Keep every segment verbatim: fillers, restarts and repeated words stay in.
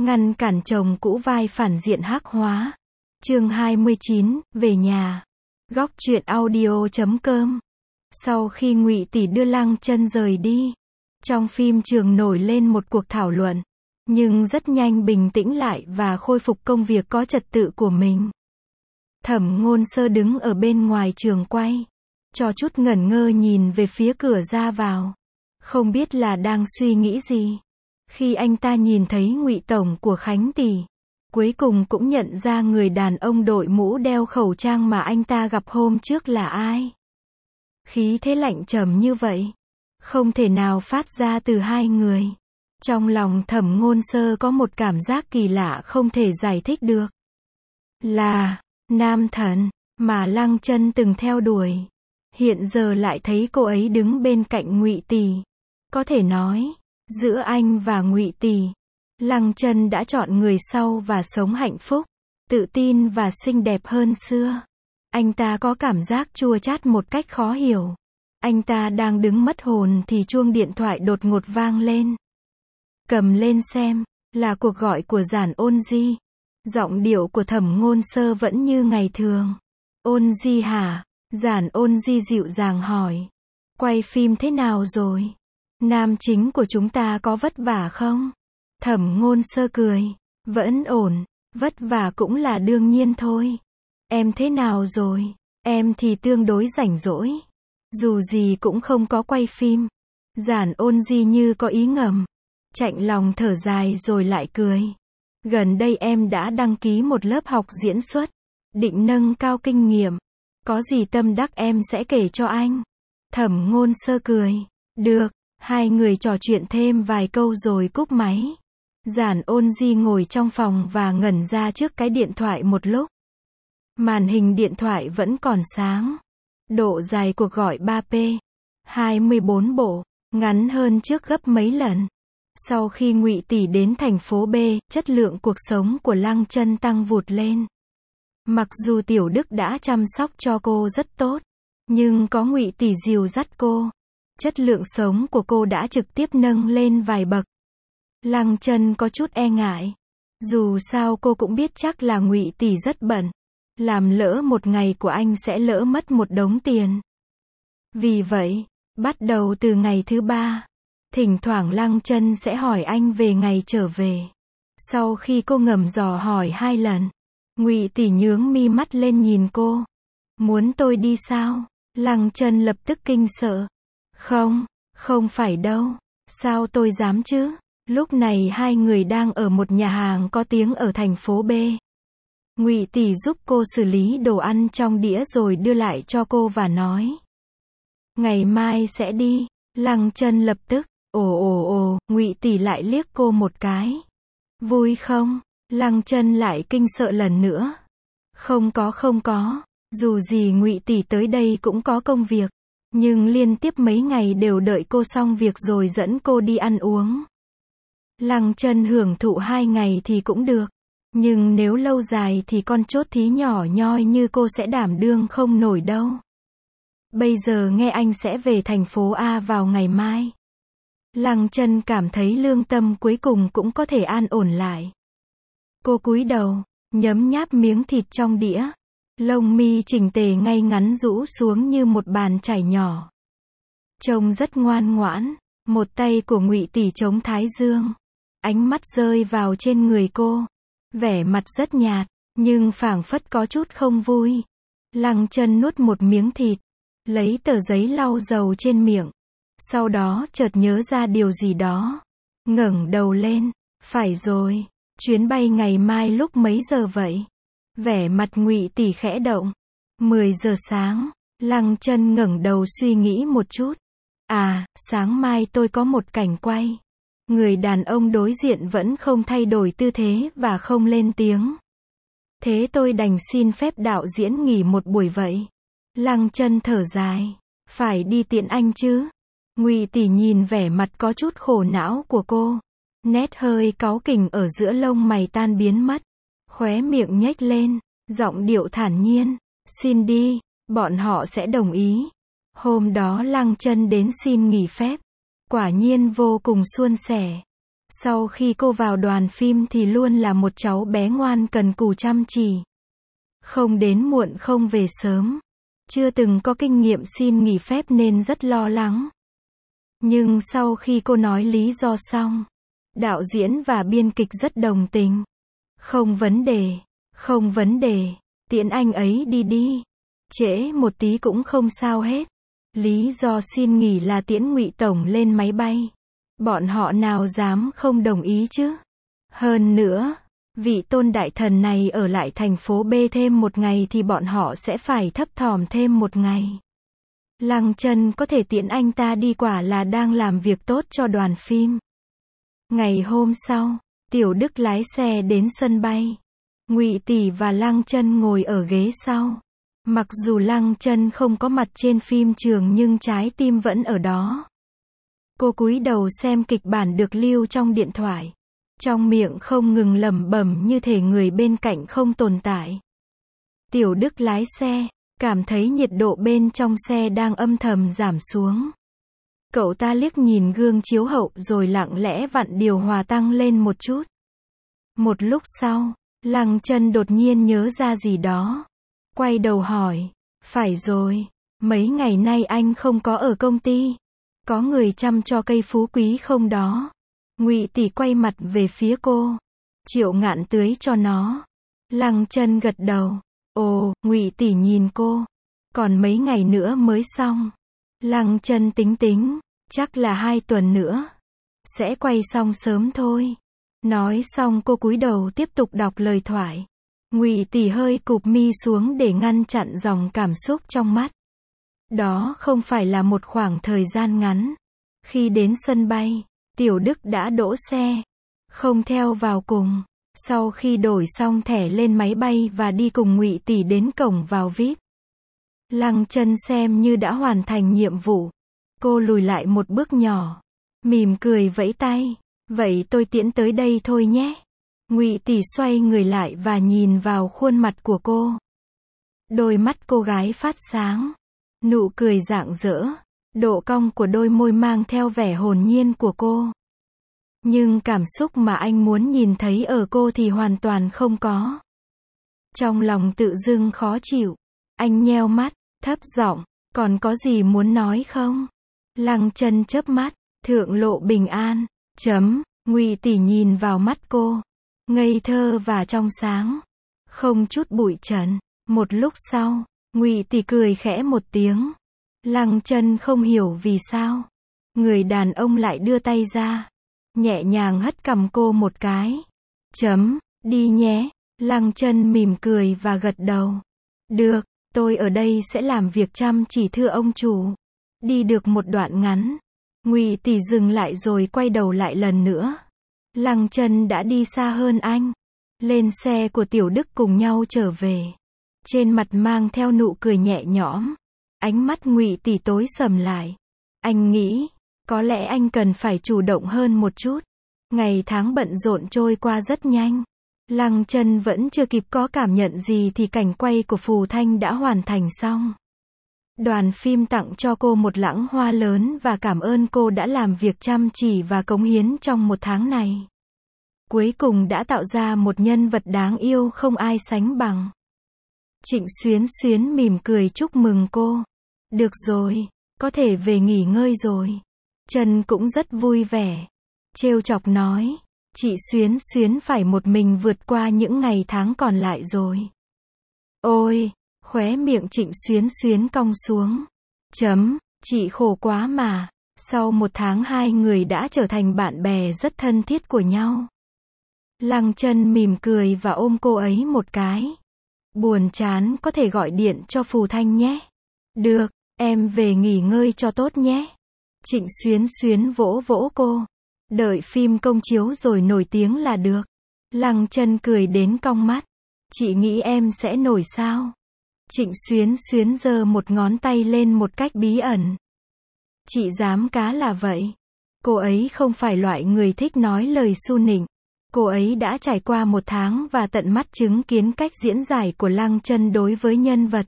ngăn cản chồng cũ vai phản diện hắc hóa. Chương hai mươi chín, về nhà. Góc truyện audio chấm com. Sau khi Ngụy Tỷ đưa Lăng Chân rời đi, trong phim trường nổi lên một cuộc thảo luận, nhưng rất nhanh bình tĩnh lại và khôi phục công việc có trật tự của mình. Thẩm Ngôn Sơ đứng ở bên ngoài trường quay, cho chút ngẩn ngơ nhìn về phía cửa ra vào, không biết là đang suy nghĩ gì. Khi anh ta nhìn thấy Ngụy tổng của Khánh Tỷ, cuối cùng cũng nhận ra người đàn ông đội mũ đeo khẩu trang mà anh ta gặp hôm trước là ai. Khí thế lạnh trầm như vậy, không thể nào phát ra từ hai người. Trong lòng Thẩm Ngôn Sơ có một cảm giác kỳ lạ không thể giải thích được. Là nam thần mà Lăng Chân từng theo đuổi, hiện giờ lại thấy cô ấy đứng bên cạnh Ngụy Tỷ. Có thể nói, giữa anh và Ngụy Tỷ, Lăng Chân đã chọn người sau và sống hạnh phúc, tự tin và xinh đẹp hơn xưa. Anh ta có cảm giác chua chát một cách khó hiểu. Anh ta đang đứng mất hồn thì chuông điện thoại đột ngột vang lên. Cầm lên xem, là cuộc gọi của Giản Ôn Di. Giọng điệu của Thẩm Ngôn Sơ vẫn như ngày thường. Ôn Di hả? Giản Ôn Di dịu dàng hỏi. Quay phim thế nào rồi? Nam chính của chúng ta có vất vả không? Thẩm Ngôn Sơ cười. Vẫn ổn, vất vả cũng là đương nhiên thôi. Em thế nào rồi? Em thì tương đối rảnh rỗi. Dù gì cũng không có quay phim. Giản Ôn Di như có ý ngầm. Chạnh lòng thở dài rồi lại cười. Gần đây em đã đăng ký một lớp học diễn xuất, định nâng cao kinh nghiệm. Có gì tâm đắc em sẽ kể cho anh. Thẩm Ngôn Sơ cười. Được, hai người trò chuyện thêm vài câu rồi cúp máy. Giản Ôn Di ngồi trong phòng và ngẩn ra trước cái điện thoại một lúc. Màn hình điện thoại vẫn còn sáng. Độ dài cuộc gọi ba P, hai mươi bốn bộ, ngắn hơn trước gấp mấy lần. Sau khi Ngụy Tỷ đến thành phố B, chất lượng cuộc sống của Lăng Chân tăng vụt lên. Mặc dù Tiểu Đức đã chăm sóc cho cô rất tốt, nhưng có Ngụy Tỷ dìu dắt cô, chất lượng sống của cô đã trực tiếp nâng lên vài bậc. Lăng Chân có chút e ngại. Dù sao cô cũng biết chắc là Ngụy Tỷ rất bận. Làm lỡ một ngày của anh sẽ lỡ mất một đống tiền. Vì vậy, bắt đầu từ ngày thứ ba, thỉnh thoảng Lăng Chân sẽ hỏi anh về ngày trở về. Sau khi cô ngầm dò hỏi hai lần, Ngụy Tỷ nhướng mi mắt lên nhìn cô. Muốn tôi đi sao? Lăng Chân lập tức kinh sợ. Không, không phải đâu. Sao tôi dám chứ? Lúc này hai người đang ở một nhà hàng có tiếng ở thành phố B. Ngụy Tỷ giúp cô xử lý đồ ăn trong đĩa rồi đưa lại cho cô và nói. Ngày mai sẽ đi. Lăng Chân lập tức. Ồ ồ ồ, Ngụy Tỷ lại liếc cô một cái. Vui không? Lăng Chân lại kinh sợ lần nữa. Không có không có, dù gì Ngụy Tỷ tới đây cũng có công việc, nhưng liên tiếp mấy ngày đều đợi cô xong việc rồi dẫn cô đi ăn uống. Lăng Chân hưởng thụ hai ngày thì cũng được, nhưng nếu lâu dài thì con chốt thí nhỏ nhoi như cô sẽ đảm đương không nổi đâu. Bây giờ nghe anh sẽ về thành phố A vào ngày mai. Lăng Chân cảm thấy lương tâm cuối cùng cũng có thể an ổn lại. Cô cúi đầu, nhấm nháp miếng thịt trong đĩa. Lông mi chỉnh tề ngay ngắn rũ xuống như một bàn chải nhỏ. Trông rất ngoan ngoãn. Một tay của Ngụy Tỷ chống thái dương. Ánh mắt rơi vào trên người cô. Vẻ mặt rất nhạt, nhưng phảng phất có chút không vui. Lăng Chân nuốt một miếng thịt, lấy tờ giấy lau dầu trên miệng. Sau đó chợt nhớ ra điều gì đó. Ngẩng đầu lên. Phải rồi, chuyến bay ngày mai lúc mấy giờ vậy? Vẻ mặt Ngụy Tỷ khẽ động. mười giờ sáng. Lăng Chân ngẩng đầu suy nghĩ một chút. À, sáng mai tôi có một cảnh quay. Người đàn ông đối diện vẫn không thay đổi tư thế và không lên tiếng. Thế tôi đành xin phép đạo diễn nghỉ một buổi vậy. Lăng Chân thở dài. Phải đi tiện anh chứ? Ngụy Tỷ nhìn vẻ mặt có chút khổ não của cô. Nét hơi cáu kỉnh ở giữa lông mày tan biến mất. Khóe miệng nhếch lên, giọng điệu thản nhiên. Xin đi, bọn họ sẽ đồng ý. Hôm đó Lăng Chân đến xin nghỉ phép. Quả nhiên vô cùng suôn sẻ. Sau khi cô vào đoàn phim thì luôn là một cháu bé ngoan cần cù chăm chỉ. Không đến muộn không về sớm. Chưa từng có kinh nghiệm xin nghỉ phép nên rất lo lắng. Nhưng sau khi cô nói lý do xong, đạo diễn và biên kịch rất đồng tình. Không vấn đề, không vấn đề, tiễn anh ấy đi đi. Trễ một tí cũng không sao hết. Lý do xin nghỉ là tiễn Ngụy Tổng lên máy bay. Bọn họ nào dám không đồng ý chứ. Hơn nữa, vị tôn đại thần này ở lại thành phố B thêm một ngày thì bọn họ sẽ phải thấp thỏm thêm một ngày. Lăng Chân có thể tiễn anh ta đi quả là đang làm việc tốt cho đoàn phim. Ngày hôm sau, Tiểu Đức lái xe đến sân bay. Ngụy Tỷ và Lăng Chân ngồi ở ghế sau. Mặc dù Lăng Chân không có mặt trên phim trường nhưng trái tim vẫn ở đó. Cô cúi đầu xem kịch bản được lưu trong điện thoại. Trong miệng không ngừng lẩm bẩm như thể người bên cạnh không tồn tại. Tiểu Đức lái xe, cảm thấy nhiệt độ bên trong xe đang âm thầm giảm xuống. Cậu ta liếc nhìn gương chiếu hậu rồi lặng lẽ vặn điều hòa tăng lên một chút. Một lúc sau, Lăng Chân đột nhiên nhớ ra gì đó. Quay đầu hỏi, phải rồi, mấy ngày nay anh không có ở công ty. Có người chăm cho cây phú quý không đó? Ngụy Tỷ quay mặt về phía cô. Triệu Ngạn tưới cho nó. Lăng Chân gật đầu. Ồ, Ngụy Tỷ nhìn cô. Còn mấy ngày nữa mới xong. Lăng Chân tính tính, chắc là hai tuần nữa. Sẽ quay xong sớm thôi. Nói xong cô cúi đầu tiếp tục đọc lời thoại. Ngụy Tỷ hơi cụp mi xuống để ngăn chặn dòng cảm xúc trong mắt. Đó không phải là một khoảng thời gian ngắn. Khi đến sân bay, Tiểu Đức đã đỗ xe, không theo vào cùng. Sau khi đổi xong thẻ lên máy bay và đi cùng Ngụy Tỷ đến cổng vào vi ai pi. Lăng Chân xem như đã hoàn thành nhiệm vụ. Cô lùi lại một bước nhỏ, mỉm cười vẫy tay. Vậy tôi tiễn tới đây thôi nhé. Ngụy Tỷ xoay người lại và nhìn vào khuôn mặt của cô. Đôi mắt cô gái phát sáng. Nụ cười rạng rỡ. Độ cong của đôi môi mang theo vẻ hồn nhiên của cô. Nhưng cảm xúc mà anh muốn nhìn thấy ở cô thì hoàn toàn không có. Trong lòng tự dưng khó chịu. Anh nheo mắt, thấp giọng, còn có gì muốn nói không? Lăng Chân chớp mắt, thượng lộ bình an, chấm, Ngụy Tỷ nhìn vào mắt cô. Ngây thơ và trong sáng. Không chút bụi trần. Một lúc sau, Ngụy Tỷ cười khẽ một tiếng. Lăng Chân không hiểu vì sao. Người đàn ông lại đưa tay ra. Nhẹ nhàng hất cằm cô một cái. Chấm, đi nhé. Lăng Chân mỉm cười và gật đầu. Được, tôi ở đây sẽ làm việc chăm chỉ thưa ông chủ. Đi được một đoạn ngắn. Ngụy Tỷ dừng lại rồi quay đầu lại lần nữa. Lăng Chân đã đi xa hơn anh. Lên xe của Tiểu Đức cùng nhau trở về. Trên mặt mang theo nụ cười nhẹ nhõm. Ánh mắt Ngụy Tỷ tối sầm lại. Anh nghĩ, có lẽ anh cần phải chủ động hơn một chút. Ngày tháng bận rộn trôi qua rất nhanh. Lăng Chân vẫn chưa kịp có cảm nhận gì thì cảnh quay của Phù Thanh đã hoàn thành xong. Đoàn phim tặng cho cô một lẵng hoa lớn và cảm ơn cô đã làm việc chăm chỉ và cống hiến trong một tháng này. Cuối cùng đã tạo ra một nhân vật đáng yêu không ai sánh bằng. Trịnh Xuyến Xuyến mỉm cười chúc mừng cô. Được rồi, có thể về nghỉ ngơi rồi. Trần cũng rất vui vẻ. Trêu chọc nói, chị Xuyến Xuyến phải một mình vượt qua những ngày tháng còn lại rồi. Ôi, khóe miệng Trịnh Xuyến Xuyến cong xuống. Chấm, chị khổ quá mà. Sau một tháng hai người đã trở thành bạn bè rất thân thiết của nhau. Lăng Chân mỉm cười và ôm cô ấy một cái. Buồn chán có thể gọi điện cho Phù Thanh nhé. Được, em về nghỉ ngơi cho tốt nhé. Trịnh Xuyến Xuyến vỗ vỗ cô. Đợi phim công chiếu rồi nổi tiếng là được. Lăng Chân cười đến cong mắt. Chị nghĩ em sẽ nổi sao? Trịnh Xuyến Xuyến giơ một ngón tay lên một cách bí ẩn. Chị dám cá là vậy. Cô ấy không phải loại người thích nói lời su nịnh. Cô ấy đã trải qua một tháng và tận mắt chứng kiến cách diễn giải của Lăng Chân đối với nhân vật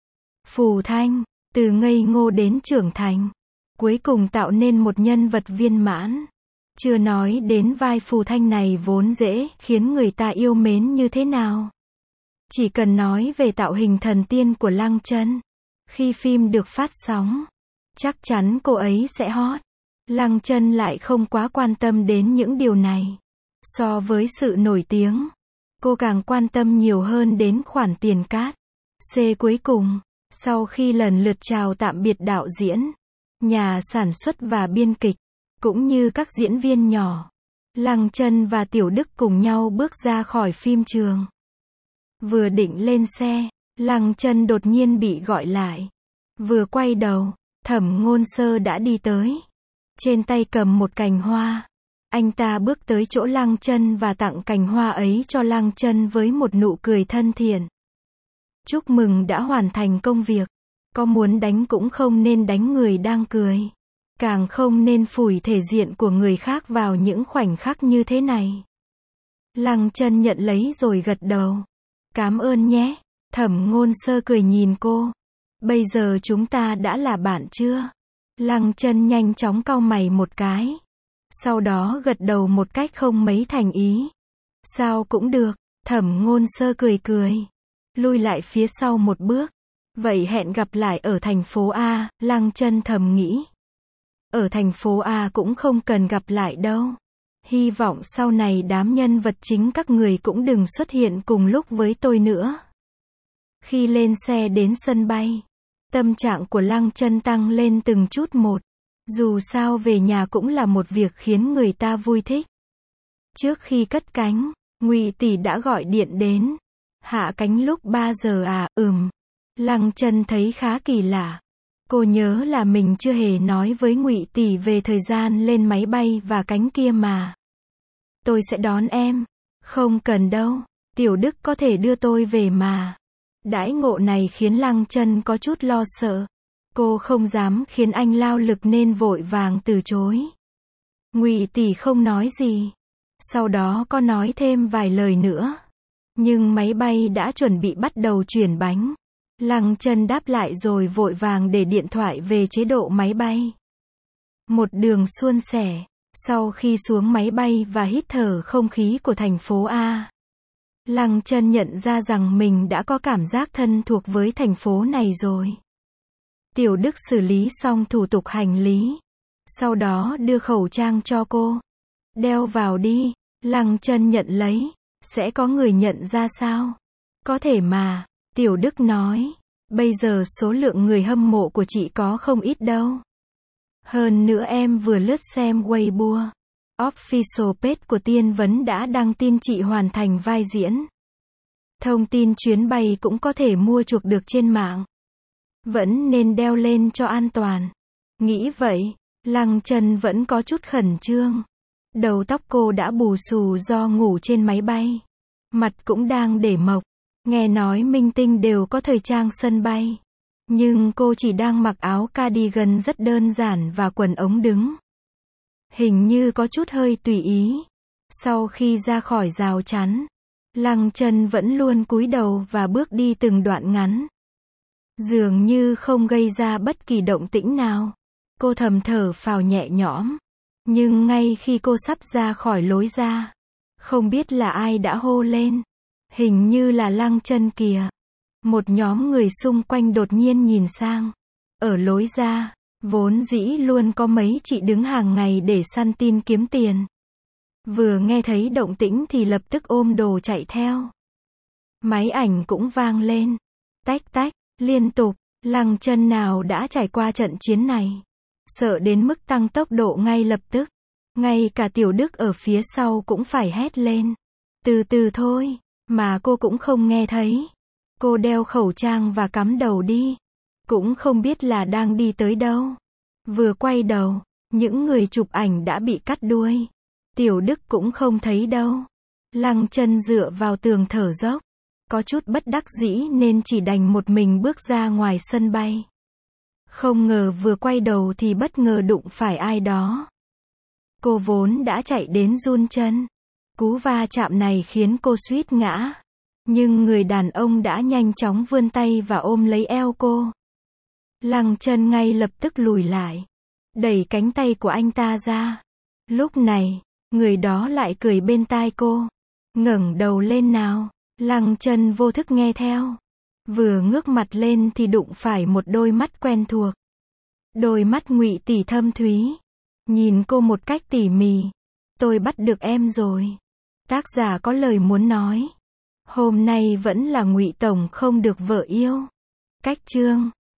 Phù Thanh, từ ngây ngô đến trưởng thành, cuối cùng tạo nên một nhân vật viên mãn. Chưa nói đến vai phù thanh này vốn dễ khiến người ta yêu mến như thế nào. Chỉ cần nói về tạo hình thần tiên của Lăng Chân, khi phim được phát sóng, chắc chắn cô ấy sẽ hot. Lăng Chân lại không quá quan tâm đến những điều này. So với sự nổi tiếng, cô càng quan tâm nhiều hơn đến khoản tiền cát. C cuối cùng, sau khi lần lượt chào tạm biệt đạo diễn, nhà sản xuất và biên kịch, cũng như các diễn viên nhỏ, Lăng Chân và Tiểu Đức cùng nhau bước ra khỏi phim trường. Vừa định lên xe, Lăng Chân đột nhiên bị gọi lại. Vừa quay đầu, Thẩm Ngôn Sơ đã đi tới. Trên tay cầm một cành hoa. Anh ta bước tới chỗ Lăng Chân và tặng cành hoa ấy cho Lăng Chân với một nụ cười thân thiện. Chúc mừng đã hoàn thành công việc. Có muốn đánh cũng không nên đánh người đang cười. Càng không nên phủi thể diện của người khác vào những khoảnh khắc như thế này. Lăng Chân nhận lấy rồi gật đầu. Cảm ơn nhé. Thẩm Ngôn Sơ cười nhìn cô. Bây giờ chúng ta đã là bạn chưa? Lăng Chân nhanh chóng cau mày một cái. Sau đó gật đầu một cách không mấy thành ý. Sao cũng được. Thẩm Ngôn Sơ cười cười. Lui lại phía sau một bước. Vậy hẹn gặp lại ở thành phố A, Lăng Chân thầm nghĩ. Ở thành phố A cũng không cần gặp lại đâu. Hy vọng sau này đám nhân vật chính các người cũng đừng xuất hiện cùng lúc với tôi nữa. Khi lên xe đến sân bay, tâm trạng của Lăng Chân tăng lên từng chút một. Dù sao về nhà cũng là một việc khiến người ta vui thích. Trước khi cất cánh, Ngụy tỷ đã gọi điện đến. Hạ cánh lúc ba giờ à, ừm. Lăng Chân thấy khá kỳ lạ. Cô nhớ là mình chưa hề nói với Ngụy tỷ về thời gian lên máy bay và cánh kia mà. Tôi sẽ đón em. Không cần đâu. Tiểu Đức có thể đưa tôi về mà. Đãi ngộ này khiến Lăng Chân có chút lo sợ. Cô không dám khiến anh lao lực nên vội vàng từ chối. Ngụy tỷ không nói gì. Sau đó có nói thêm vài lời nữa. Nhưng máy bay đã chuẩn bị bắt đầu chuyển bánh. Lăng Chân đáp lại rồi vội vàng để điện thoại về chế độ máy bay. Một đường suôn sẻ. Sau khi xuống máy bay và hít thở không khí của thành phố A, Lăng Chân nhận ra rằng mình đã có cảm giác thân thuộc với thành phố này rồi. Tiểu Đức xử lý xong thủ tục hành lý. Sau đó đưa khẩu trang cho cô. Đeo vào đi. Lăng Chân nhận lấy. Sẽ có người nhận ra sao? Có thể mà. Tiểu Đức nói. Bây giờ số lượng người hâm mộ của chị có không ít đâu. Hơn nữa em vừa lướt xem Weibo. Official page của Tiên Vấn đã đăng tin chị hoàn thành vai diễn. Thông tin chuyến bay cũng có thể mua chuộc được trên mạng. Vẫn nên đeo lên cho an toàn. Nghĩ vậy, Lăng Chân vẫn có chút khẩn trương. Đầu tóc cô đã bù xù do ngủ trên máy bay. Mặt cũng đang để mộc. Nghe nói minh tinh đều có thời trang sân bay. Nhưng cô chỉ đang mặc áo cardigan rất đơn giản và quần ống đứng. Hình như có chút hơi tùy ý. Sau khi ra khỏi rào chắn, Lăng Chân vẫn luôn cúi đầu và bước đi từng đoạn ngắn. Dường như không gây ra bất kỳ động tĩnh nào. Cô thầm thở phào nhẹ nhõm. Nhưng ngay khi cô sắp ra khỏi lối ra, không biết là ai đã hô lên. Hình như là Lăng Chân kìa. Một nhóm người xung quanh đột nhiên nhìn sang. Ở lối ra, vốn dĩ luôn có mấy chị đứng hàng ngày để săn tin kiếm tiền. Vừa nghe thấy động tĩnh thì lập tức ôm đồ chạy theo. Máy ảnh cũng vang lên. Tách tách, liên tục. Lăng Chân nào đã trải qua trận chiến này. Sợ đến mức tăng tốc độ ngay lập tức. Ngay cả Tiểu Đức ở phía sau cũng phải hét lên. Từ từ thôi, mà cô cũng không nghe thấy. Cô đeo khẩu trang và cắm đầu đi. Cũng không biết là đang đi tới đâu. Vừa quay đầu, những người chụp ảnh đã bị cắt đuôi. Tiểu Đức cũng không thấy đâu. Lăng Chân dựa vào tường thở dốc. Có chút bất đắc dĩ nên chỉ đành một mình bước ra ngoài sân bay. Không ngờ vừa quay đầu thì bất ngờ đụng phải ai đó. Cô vốn đã chạy đến run chân. Cú va chạm này khiến cô suýt ngã. Nhưng người đàn ông đã nhanh chóng vươn tay và ôm lấy eo cô. Lăng Chân ngay lập tức lùi lại. Đẩy cánh tay của anh ta ra. Lúc này, người đó lại cười bên tai cô. Ngẩng đầu lên nào. Lăng Chân vô thức nghe theo. Vừa ngước mặt lên thì đụng phải một đôi mắt quen thuộc. Đôi mắt Ngụy tỷ thâm thúy. Nhìn cô một cách tỉ mỉ. Tôi bắt được em rồi. Tác giả có lời muốn nói. Hôm nay vẫn là Ngụy tổng không được vợ yêu. Cách chương